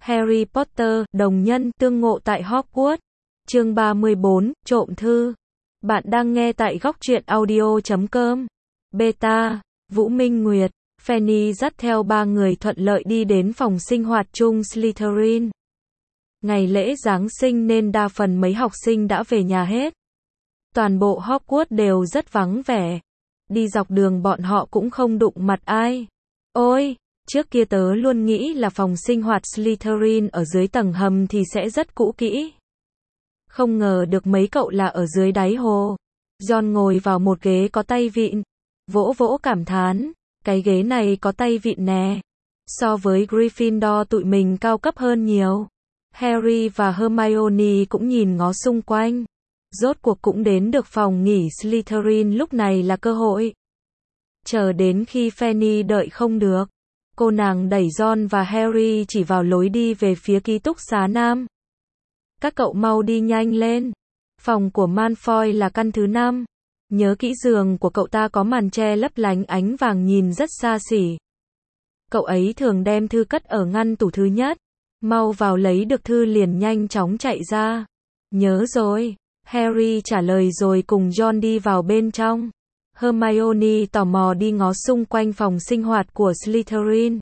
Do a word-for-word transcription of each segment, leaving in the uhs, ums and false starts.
Harry Potter, đồng nhân, tương ngộ tại Hogwarts. Chương ba mươi bốn, trộm thư. Bạn đang nghe tại góc truyện audio chấm com. Beta, Vũ Minh Nguyệt, Fanny dắt theo ba người thuận lợi đi đến phòng sinh hoạt chung Slytherin. Ngày lễ Giáng sinh nên đa phần mấy học sinh đã về nhà hết. Toàn bộ Hogwarts đều rất vắng vẻ. Đi dọc đường bọn họ cũng không đụng mặt ai. Ôi, trước kia tớ luôn nghĩ là phòng sinh hoạt Slytherin ở dưới tầng hầm thì sẽ rất cũ kỹ. Không ngờ được mấy cậu là ở dưới đáy hồ. John ngồi vào một ghế có tay vịn. Vỗ vỗ cảm thán, cái ghế này có tay vịn nè. So với Gryffindor tụi mình cao cấp hơn nhiều. Harry và Hermione cũng nhìn ngó xung quanh. Rốt cuộc cũng đến được phòng nghỉ Slytherin, lúc này là cơ hội. Chờ đến khi Fanny đợi không được, cô nàng đẩy John và Harry chỉ vào lối đi về phía ký túc xá nam. Các cậu mau đi nhanh lên. Phòng của Malfoy là căn thứ năm. Nhớ kỹ, giường của cậu ta có màn che lấp lánh ánh vàng nhìn rất xa xỉ. Cậu ấy thường đem thư cất ở ngăn tủ thứ nhất. Mau vào lấy được thư liền nhanh chóng chạy ra. Nhớ rồi. Harry trả lời rồi cùng John đi vào bên trong. Hermione tò mò đi ngó xung quanh phòng sinh hoạt của Slytherin.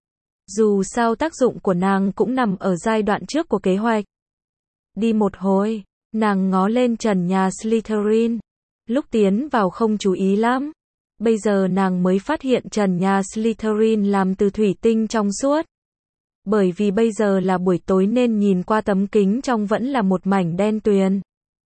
Dù sao tác dụng của nàng cũng nằm ở giai đoạn trước của kế hoạch. Đi một hồi, nàng ngó lên trần nhà Slytherin. Lúc tiến vào không chú ý lắm. Bây giờ nàng mới phát hiện trần nhà Slytherin làm từ thủy tinh trong suốt. Bởi vì bây giờ là buổi tối nên nhìn qua tấm kính trong vẫn là một mảnh đen tuyền.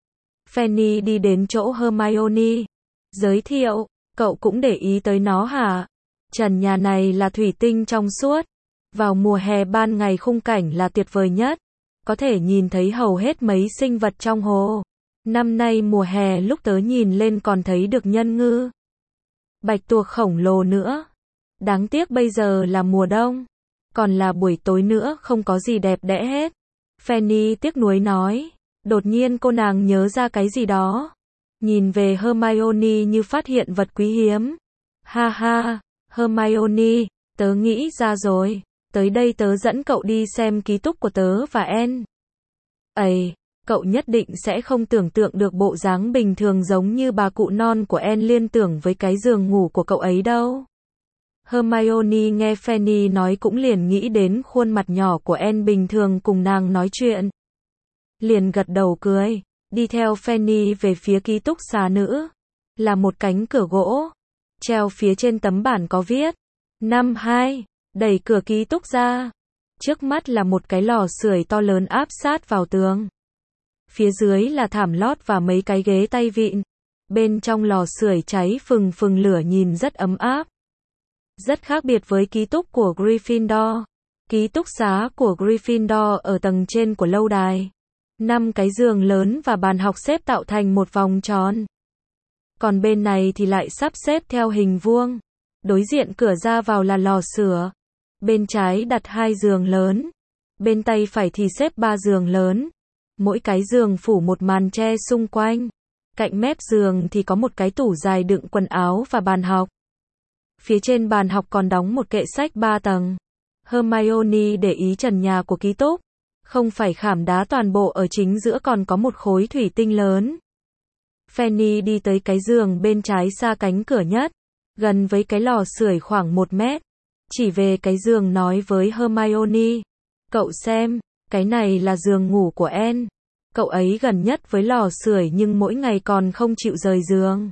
Fanny đi đến chỗ Hermione. Giới thiệu, cậu cũng để ý tới nó hả? Trần nhà này là thủy tinh trong suốt. Vào mùa hè ban ngày khung cảnh là tuyệt vời nhất. Có thể nhìn thấy hầu hết mấy sinh vật trong hồ. Năm nay mùa hè lúc tớ nhìn lên còn thấy được nhân ngư, bạch tuộc khổng lồ nữa. Đáng tiếc bây giờ là mùa đông. Còn là buổi tối nữa không có gì đẹp đẽ hết. Fanny tiếc nuối nói. Đột nhiên cô nàng nhớ ra cái gì đó. Nhìn về Hermione như phát hiện vật quý hiếm. Ha ha, Hermione, tớ nghĩ ra rồi. Tới đây tớ dẫn cậu đi xem ký túc của tớ và Anne. Ây, cậu nhất định sẽ không tưởng tượng được bộ dáng bình thường giống như bà cụ non của Anne liên tưởng với cái giường ngủ của cậu ấy đâu. Hermione nghe Fanny nói cũng liền nghĩ đến khuôn mặt nhỏ của Anne bình thường cùng nàng nói chuyện. Liền gật đầu cười, đi theo Fanny về phía ký túc xá nữ. Là một cánh cửa gỗ. Treo phía trên tấm bảng có viết. Năm hai, đẩy cửa ký túc ra. Trước mắt là một cái lò sưởi to lớn áp sát vào tường. Phía dưới là thảm lót và mấy cái ghế tay vịn. Bên trong lò sưởi cháy phừng phừng lửa nhìn rất ấm áp. Rất khác biệt với ký túc của Gryffindor. Ký túc xá của Gryffindor ở tầng trên của lâu đài. Năm cái giường lớn và bàn học xếp tạo thành một vòng tròn. Còn bên này thì lại sắp xếp theo hình vuông. Đối diện cửa ra vào là lò sưởi. Bên trái đặt hai giường lớn. Bên tay phải thì xếp ba giường lớn. Mỗi cái giường phủ một màn che xung quanh. Cạnh mép giường thì có một cái tủ dài đựng quần áo và bàn học. Phía trên bàn học còn đóng một kệ sách ba tầng. Hermione để ý trần nhà của ký túc. Không phải khảm đá toàn bộ, ở chính giữa còn có một khối thủy tinh lớn. Fanny đi tới cái giường bên trái xa cánh cửa nhất. Gần với cái lò sưởi khoảng một mét. Chỉ về cái giường nói với Hermione. Cậu xem, cái này là giường ngủ của Anne. Cậu ấy gần nhất với lò sưởi nhưng mỗi ngày còn không chịu rời giường.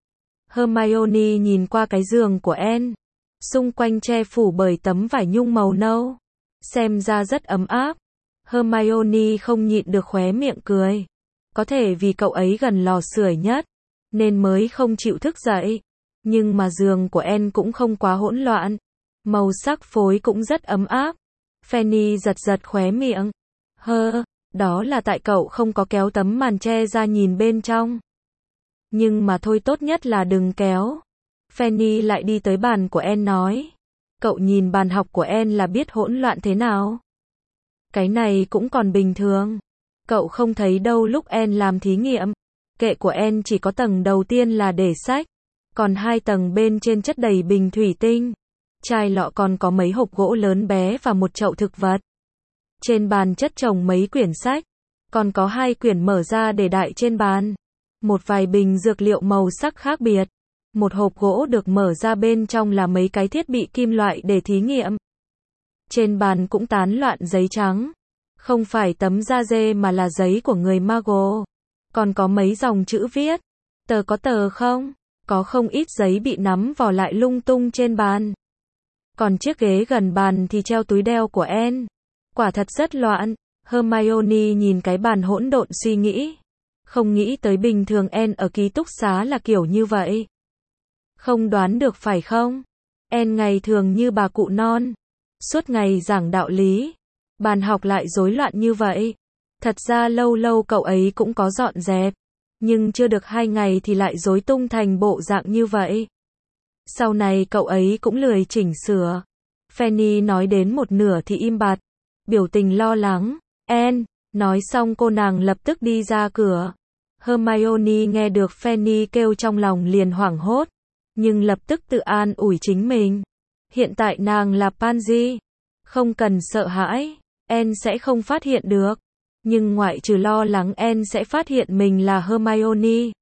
Hermione nhìn qua cái giường của Anne. Xung quanh che phủ bởi tấm vải nhung màu nâu. Xem ra rất ấm áp. Hermione không nhịn được khóe miệng cười. Có thể vì cậu ấy gần lò sưởi nhất, nên mới không chịu thức dậy. Nhưng mà giường của Anne cũng không quá hỗn loạn. Màu sắc phối cũng rất ấm áp. Fanny giật giật khóe miệng. Hơ, đó là tại cậu không có kéo tấm màn che ra nhìn bên trong. Nhưng mà thôi, tốt nhất là đừng kéo. Fanny lại đi tới bàn của Anne nói. Cậu nhìn bàn học của Anne là biết hỗn loạn thế nào. Cái này cũng còn bình thường. Cậu không thấy đâu, lúc Anne làm thí nghiệm. Kệ của Anne chỉ có tầng đầu tiên là để sách. Còn hai tầng bên trên chất đầy bình thủy tinh. Chai lọ, còn có mấy hộp gỗ lớn bé và một chậu thực vật. Trên bàn chất chồng mấy quyển sách, còn có hai quyển mở ra để đại trên bàn. Một vài bình dược liệu màu sắc khác biệt. Một hộp gỗ được mở ra, bên trong là mấy cái thiết bị kim loại để thí nghiệm. Trên bàn cũng tán loạn giấy trắng. Không phải tấm da dê mà là giấy của người Mago. Còn có mấy dòng chữ viết. Tờ có tờ không? Có không ít giấy bị nắm vò lại lung tung trên bàn. Còn chiếc ghế gần bàn thì treo túi đeo của Anne. Quả thật rất loạn. Hermione nhìn cái bàn hỗn độn suy nghĩ. Không nghĩ tới bình thường Anne ở ký túc xá là kiểu như vậy. Không đoán được phải không? Anne ngày thường như bà cụ non. Suốt ngày giảng đạo lý. Bàn học lại rối loạn như vậy. Thật ra lâu lâu cậu ấy cũng có dọn dẹp. Nhưng chưa được hai ngày thì lại rối tung thành bộ dạng như vậy. Sau này cậu ấy cũng lười chỉnh sửa. Fanny nói đến một nửa thì im bặt. Biểu tình lo lắng. Anne, nói xong cô nàng lập tức đi ra cửa. Hermione nghe được Fanny kêu trong lòng liền hoảng hốt. Nhưng lập tức tự an ủi chính mình. Hiện tại nàng là Pansy. Không cần sợ hãi. Anne sẽ không phát hiện được. Nhưng ngoại trừ lo lắng Anne sẽ phát hiện mình là Hermione.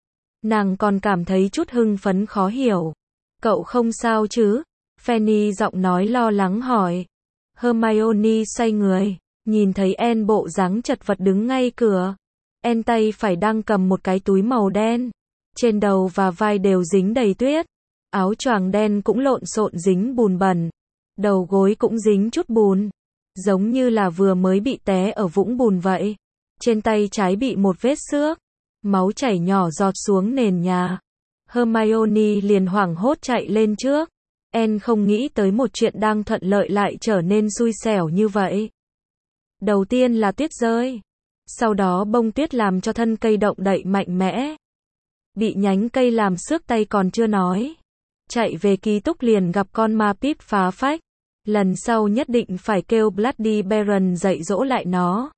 Nàng còn cảm thấy chút hưng phấn khó hiểu. Cậu không sao chứ? Fanny giọng nói lo lắng hỏi. Hermione xoay người. Nhìn thấy Anne bộ dáng chật vật đứng ngay cửa. Anne tay phải đang cầm một cái túi màu đen. Trên đầu và vai đều dính đầy tuyết. Áo choàng đen cũng lộn xộn dính bùn bẩn. Đầu gối cũng dính chút bùn. Giống như là vừa mới bị té ở vũng bùn vậy. Trên tay trái bị một vết xước. Máu chảy nhỏ giọt xuống nền nhà. Hermione liền hoảng hốt chạy lên trước. Anne không nghĩ tới một chuyện đang thuận lợi lại trở nên xui xẻo như vậy. Đầu tiên là tuyết rơi. Sau đó bông tuyết làm cho thân cây động đậy mạnh mẽ. Bị nhánh cây làm xước tay còn chưa nói. Chạy về ký túc liền gặp con ma Pip phá phách. Lần sau nhất định phải kêu Bloody Baron dạy dỗ lại nó.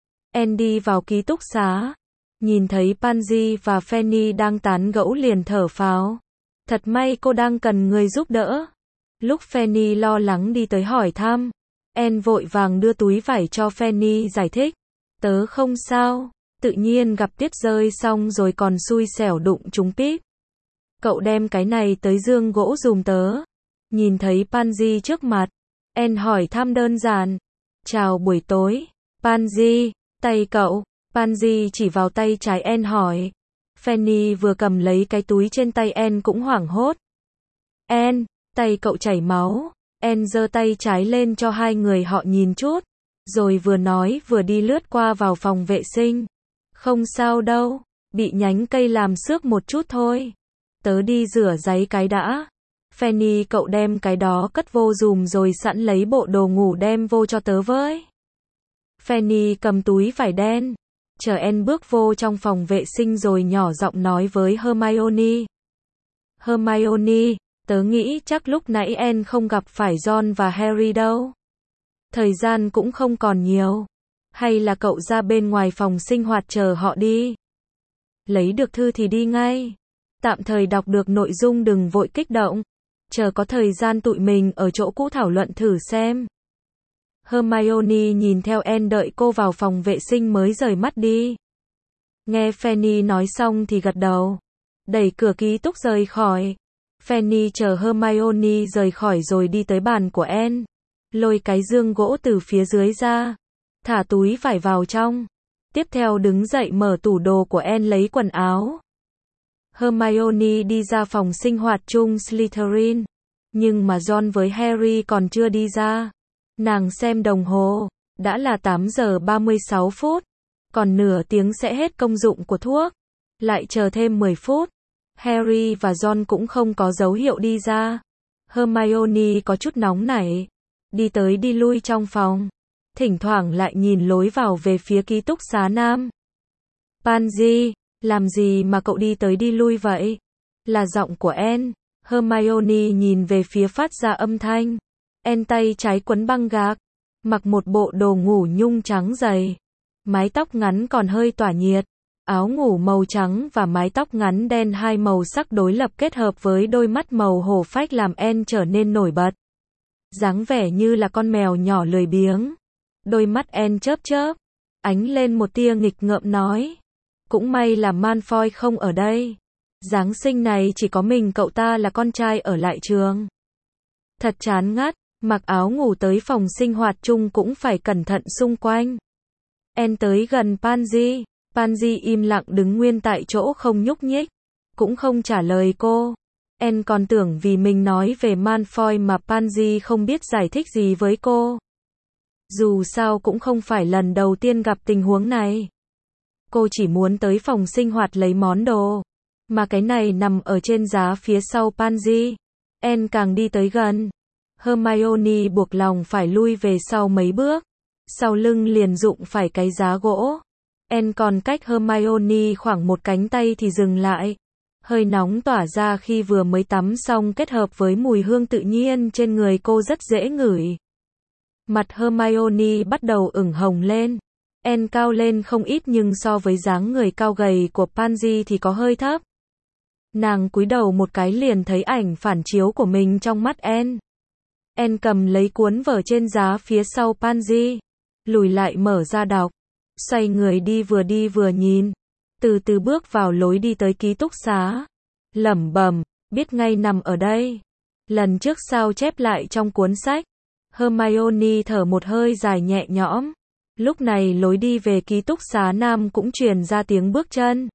Andy vào ký túc xá. Nhìn thấy Pansy và Fanny đang tán gẫu liền thở phào. Thật may cô đang cần người giúp đỡ. Lúc Fanny lo lắng đi tới hỏi thăm. Anne vội vàng đưa túi vải cho Fanny giải thích. Tớ không sao. Tự nhiên gặp tuyết rơi xong rồi còn xui xẻo đụng trúng Pip. Cậu đem cái này tới giường gỗ dùm tớ. Nhìn thấy Pansy trước mặt. Anne hỏi thăm đơn giản. Chào buổi tối. Pansy, tay cậu. Pansy chỉ vào tay trái Anne hỏi. Fanny vừa cầm lấy cái túi trên tay Anne cũng hoảng hốt. Anne, tay cậu chảy máu. Anne giơ tay trái lên cho hai người họ nhìn chút. Rồi vừa nói vừa đi lướt qua vào phòng vệ sinh. Không sao đâu. Bị nhánh cây làm xước một chút thôi. Tớ đi rửa giấy cái đã. Fanny cậu đem cái đó cất vô dùm rồi sẵn lấy bộ đồ ngủ đem vô cho tớ với. Fanny cầm túi vải đen. Chờ Anne bước vô trong phòng vệ sinh rồi nhỏ giọng nói với Hermione. Hermione, tớ nghĩ chắc lúc nãy Anne không gặp phải Ron và Harry đâu. Thời gian cũng không còn nhiều. Hay là cậu ra bên ngoài phòng sinh hoạt chờ họ đi. Lấy được thư thì đi ngay. Tạm thời đọc được nội dung đừng vội kích động. Chờ có thời gian tụi mình ở chỗ cũ thảo luận thử xem. Hermione nhìn theo Anne đợi cô vào phòng vệ sinh mới rời mắt đi. Nghe Fanny nói xong thì gật đầu. Đẩy cửa ký túc rời khỏi. Fanny chờ Hermione rời khỏi rồi đi tới bàn của Anne. Lôi cái giường gỗ từ phía dưới ra. Thả túi vải vào trong. Tiếp theo đứng dậy mở tủ đồ của Anne lấy quần áo. Hermione đi ra phòng sinh hoạt chung Slytherin. Nhưng mà Ron với Harry còn chưa đi ra. Nàng xem đồng hồ. Đã là tám giờ ba mươi sáu phút. Còn nửa tiếng sẽ hết công dụng của thuốc. Lại chờ thêm mười phút. Harry và Ron cũng không có dấu hiệu đi ra. Hermione có chút nóng nảy. Đi tới đi lui trong phòng. Thỉnh thoảng lại nhìn lối vào về phía ký túc xá nam. Pansy, làm gì mà cậu đi tới đi lui vậy? Là giọng của Anne. Hermione nhìn về phía phát ra âm thanh. Anne tay trái quấn băng gạc. Mặc một bộ đồ ngủ nhung trắng dày. Mái tóc ngắn còn hơi tỏa nhiệt. Áo ngủ màu trắng và mái tóc ngắn đen hai màu sắc đối lập kết hợp với đôi mắt màu hổ phách làm Anne trở nên nổi bật. Dáng vẻ như là con mèo nhỏ lười biếng. Đôi mắt Anne chớp chớp, ánh lên một tia nghịch ngợm nói. Cũng may là Malfoy không ở đây. Giáng sinh này chỉ có mình cậu ta là con trai ở lại trường. Thật chán ngắt, mặc áo ngủ tới phòng sinh hoạt chung cũng phải cẩn thận xung quanh. Anne tới gần Pansy, Pansy im lặng đứng nguyên tại chỗ không nhúc nhích, cũng không trả lời cô. Anne còn tưởng vì mình nói về Malfoy mà Pansy không biết giải thích gì với cô. Dù sao cũng không phải lần đầu tiên gặp tình huống này. Cô chỉ muốn tới phòng sinh hoạt lấy món đồ, mà cái này nằm ở trên giá phía sau Pansy. Anne càng đi tới gần, Hermione buộc lòng phải lui về sau mấy bước, sau lưng liền đụng phải cái giá gỗ. Anne còn cách Hermione khoảng một cánh tay thì dừng lại. Hơi nóng tỏa ra khi vừa mới tắm xong kết hợp với mùi hương tự nhiên trên người cô rất dễ ngửi. Mặt Hermione bắt đầu ửng hồng lên. Anne cao lên không ít nhưng so với dáng người cao gầy của Pansy thì có hơi thấp. Nàng cúi đầu một cái liền thấy ảnh phản chiếu của mình trong mắt Anne. Anne cầm lấy cuốn vở trên giá phía sau Pansy, lùi lại mở ra đọc, xoay người đi vừa đi vừa nhìn, từ từ bước vào lối đi tới ký túc xá, lẩm bẩm, biết ngay nằm ở đây. Lần trước sao chép lại trong cuốn sách. Hermione thở một hơi dài nhẹ nhõm. Lúc này lối đi về ký túc xá nam cũng truyền ra tiếng bước chân.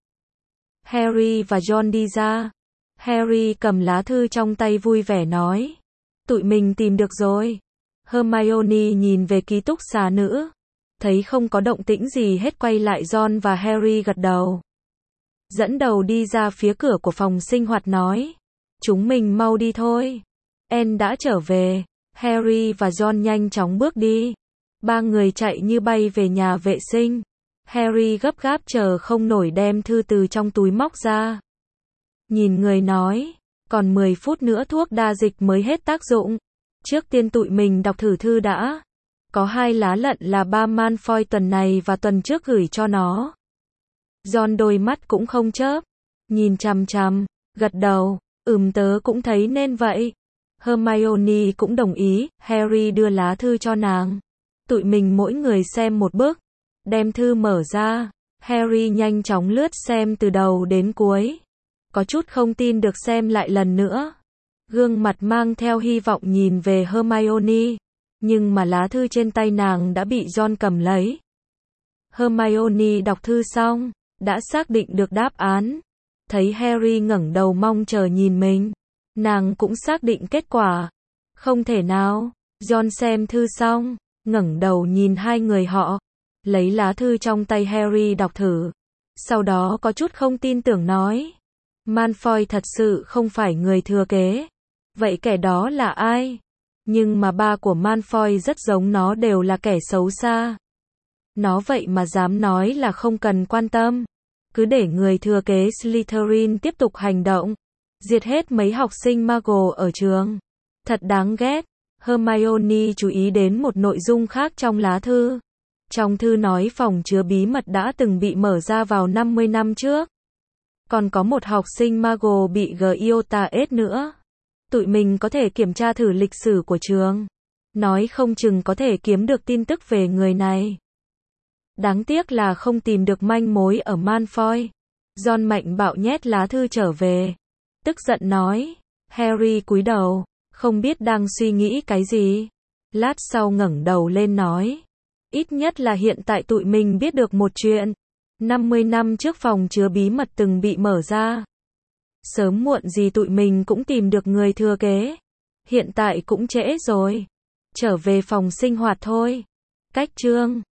Harry và Ron đi ra. Harry cầm lá thư trong tay vui vẻ nói. Tụi mình tìm được rồi. Hermione nhìn về ký túc xá nữ. Thấy không có động tĩnh gì hết quay lại Ron và Harry gật đầu. Dẫn đầu đi ra phía cửa của phòng sinh hoạt nói. Chúng mình mau đi thôi. Anne đã trở về. Harry và Ron nhanh chóng bước đi. Ba người chạy như bay về nhà vệ sinh. Harry gấp gáp chờ không nổi đem thư từ trong túi móc ra. Nhìn người nói, còn mười phút nữa thuốc đa dịch mới hết tác dụng. Trước tiên tụi mình đọc thử thư đã. Có hai lá lận là ba Malfoy tuần này và tuần trước gửi cho nó. Ron đôi mắt cũng không chớp, nhìn chằm chằm, gật đầu, ừm tớ cũng thấy nên vậy. Hermione cũng đồng ý, Harry đưa lá thư cho nàng. Tụi mình mỗi người xem một bức, đem thư mở ra. Harry nhanh chóng lướt xem từ đầu đến cuối. Có chút không tin được xem lại lần nữa. Gương mặt mang theo hy vọng nhìn về Hermione. Nhưng mà lá thư trên tay nàng đã bị Ron cầm lấy. Hermione đọc thư xong, đã xác định được đáp án. Thấy Harry ngẩng đầu mong chờ nhìn mình. Nàng cũng xác định kết quả. Không thể nào. Ron xem thư xong, ngẩng đầu nhìn hai người họ. Lấy lá thư trong tay Harry đọc thử. Sau đó có chút không tin tưởng nói. Malfoy thật sự không phải người thừa kế. Vậy kẻ đó là ai? Nhưng mà ba của Malfoy rất giống nó đều là kẻ xấu xa. Nó vậy mà dám nói là không cần quan tâm. Cứ để người thừa kế Slytherin tiếp tục hành động. Diệt hết mấy học sinh Muggle ở trường. Thật đáng ghét. Hermione chú ý đến một nội dung khác trong lá thư. Trong thư nói phòng chứa bí mật đã từng bị mở ra vào năm mươi năm trước. Còn có một học sinh Muggle bị Giota ết nữa. Tụi mình có thể kiểm tra thử lịch sử của trường. Nói không chừng có thể kiếm được tin tức về người này. Đáng tiếc là không tìm được manh mối ở Malfoy. Ron mạnh bạo nhét lá thư trở về. Tức giận nói. Harry cúi đầu, không biết đang suy nghĩ cái gì. Lát sau ngẩng đầu lên nói. Ít nhất là hiện tại tụi mình biết được một chuyện. năm mươi năm trước phòng chứa bí mật từng bị mở ra. Sớm muộn gì tụi mình cũng tìm được người thừa kế. Hiện tại cũng trễ rồi. Trở về phòng sinh hoạt thôi. Cách chương